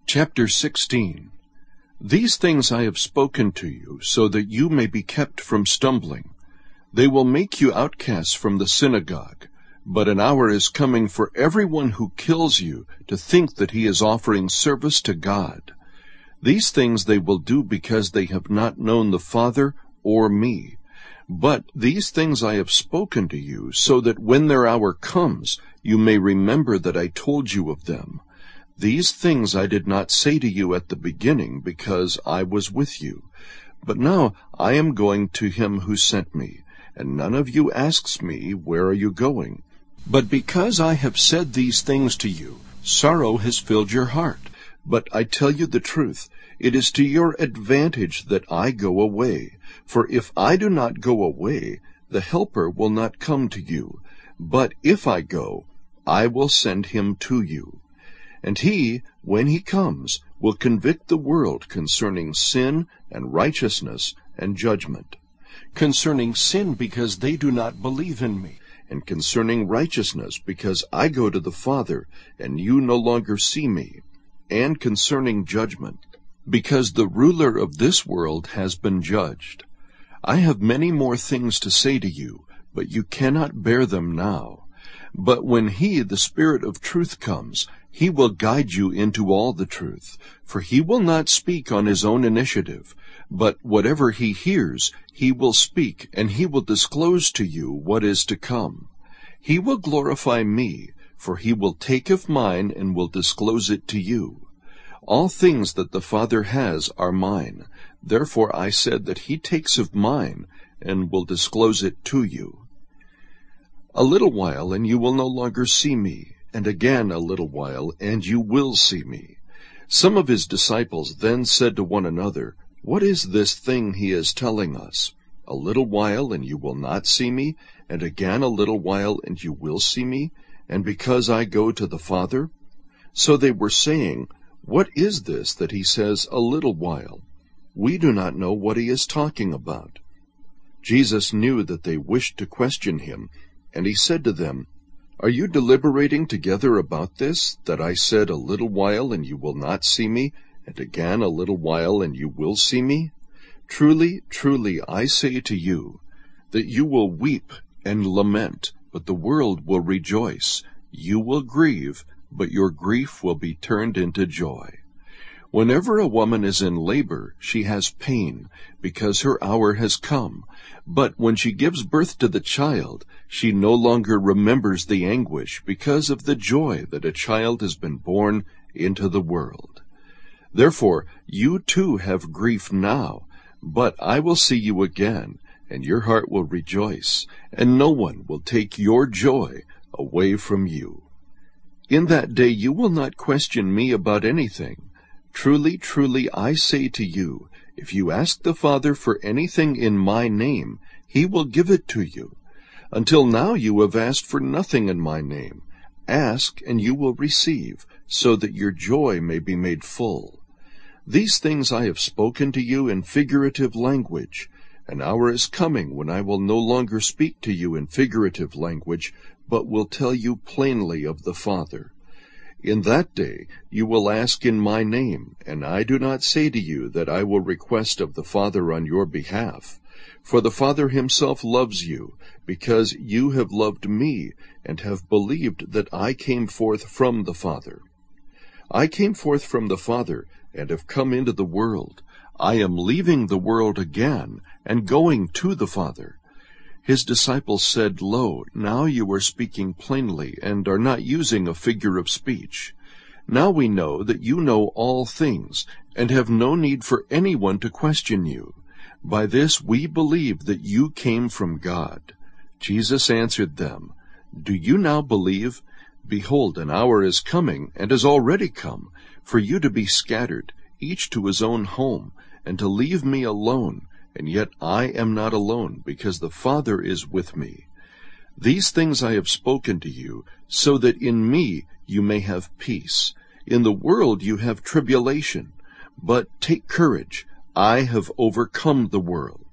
Chapter 16. These things I have spoken to you, so that you may be kept from stumbling. They will make you outcasts from the synagogue, but an hour is coming for everyone who kills you to think that he is offering service to God. These things they will do because they have not known the Father or me. But these things I have spoken to you, so that when their hour comes, you may remember that I told you of them. These things I did not say to you at the beginning, because I was with you. But now I am going to him who sent me, and none of you asks me, where are you going? But because I have said these things to you, sorrow has filled your heart. But I tell you the truth, it is to your advantage that I go away. For if I do not go away, the Helper will not come to you. But if I go, I will send him to you. And he, when he comes, will convict the world concerning sin and righteousness and judgment. Concerning sin, because they do not believe in me. And concerning righteousness, because I go to the Father, and you no longer see me. And concerning judgment, because the ruler of this world has been judged. I have many more things to say to you, but you cannot bear them now. But when he, the Spirit of truth, comes, he will guide you into all the truth. For he will not speak on his own initiative, but whatever he hears, he will speak, and he will disclose to you what is to come. He will glorify me, for he will take of mine and will disclose it to you. All things that the Father has are mine. Therefore I said that he takes of mine and will disclose it to you. A little while, and you will no longer see me, and again a little while, and you will see me. Some of his disciples then said to one another, What is this thing he is telling us? A little while, and you will not see me, and again a little while, and you will see me, and because I go to the Father? So they were saying, What is this that he says, a little while? We do not know what he is talking about. Jesus knew that they wished to question him, and he said to them, Are you deliberating together about this, that I said, a little while, and you will not see me, and again a little while, and you will see me? Truly, truly, I say to you, that you will weep and lament, but the world will rejoice. You will grieve, but your grief will be turned into joy. Whenever a woman is in labor, she has pain, because her hour has come. But when she gives birth to the child, she no longer remembers the anguish, because of the joy that a child has been born into the world. Therefore, you too have grief now, but I will see you again, and your heart will rejoice, and no one will take your joy away from you. In that day you will not question me about anything. Truly, truly, I say to you, if you ask the Father for anything in my name, he will give it to you. Until now you have asked for nothing in my name. Ask, and you will receive, so that your joy may be made full. These things I have spoken to you in figurative language. An hour is coming when I will no longer speak to you in figurative language, but will tell you plainly of the Father. In that day you will ask in my name, and I do not say to you that I will request of the Father on your behalf. For the Father himself loves you, because you have loved me, and have believed that I came forth from the Father. I came forth from the Father, and have come into the world. I am leaving the world again, and going to the Father. His disciples said, Lo, now you are speaking plainly, and are not using a figure of speech. Now we know that you know all things, and have no need for anyone to question you. By this we believe that you came from God. Jesus answered them, Do you now believe? Behold, an hour is coming, and has already come, for you to be scattered, each to his own home, and to leave me alone. And yet I am not alone, because the Father is with me. These things I have spoken to you, so that in me you may have peace. In the world you have tribulation, but take courage, I have overcome the world.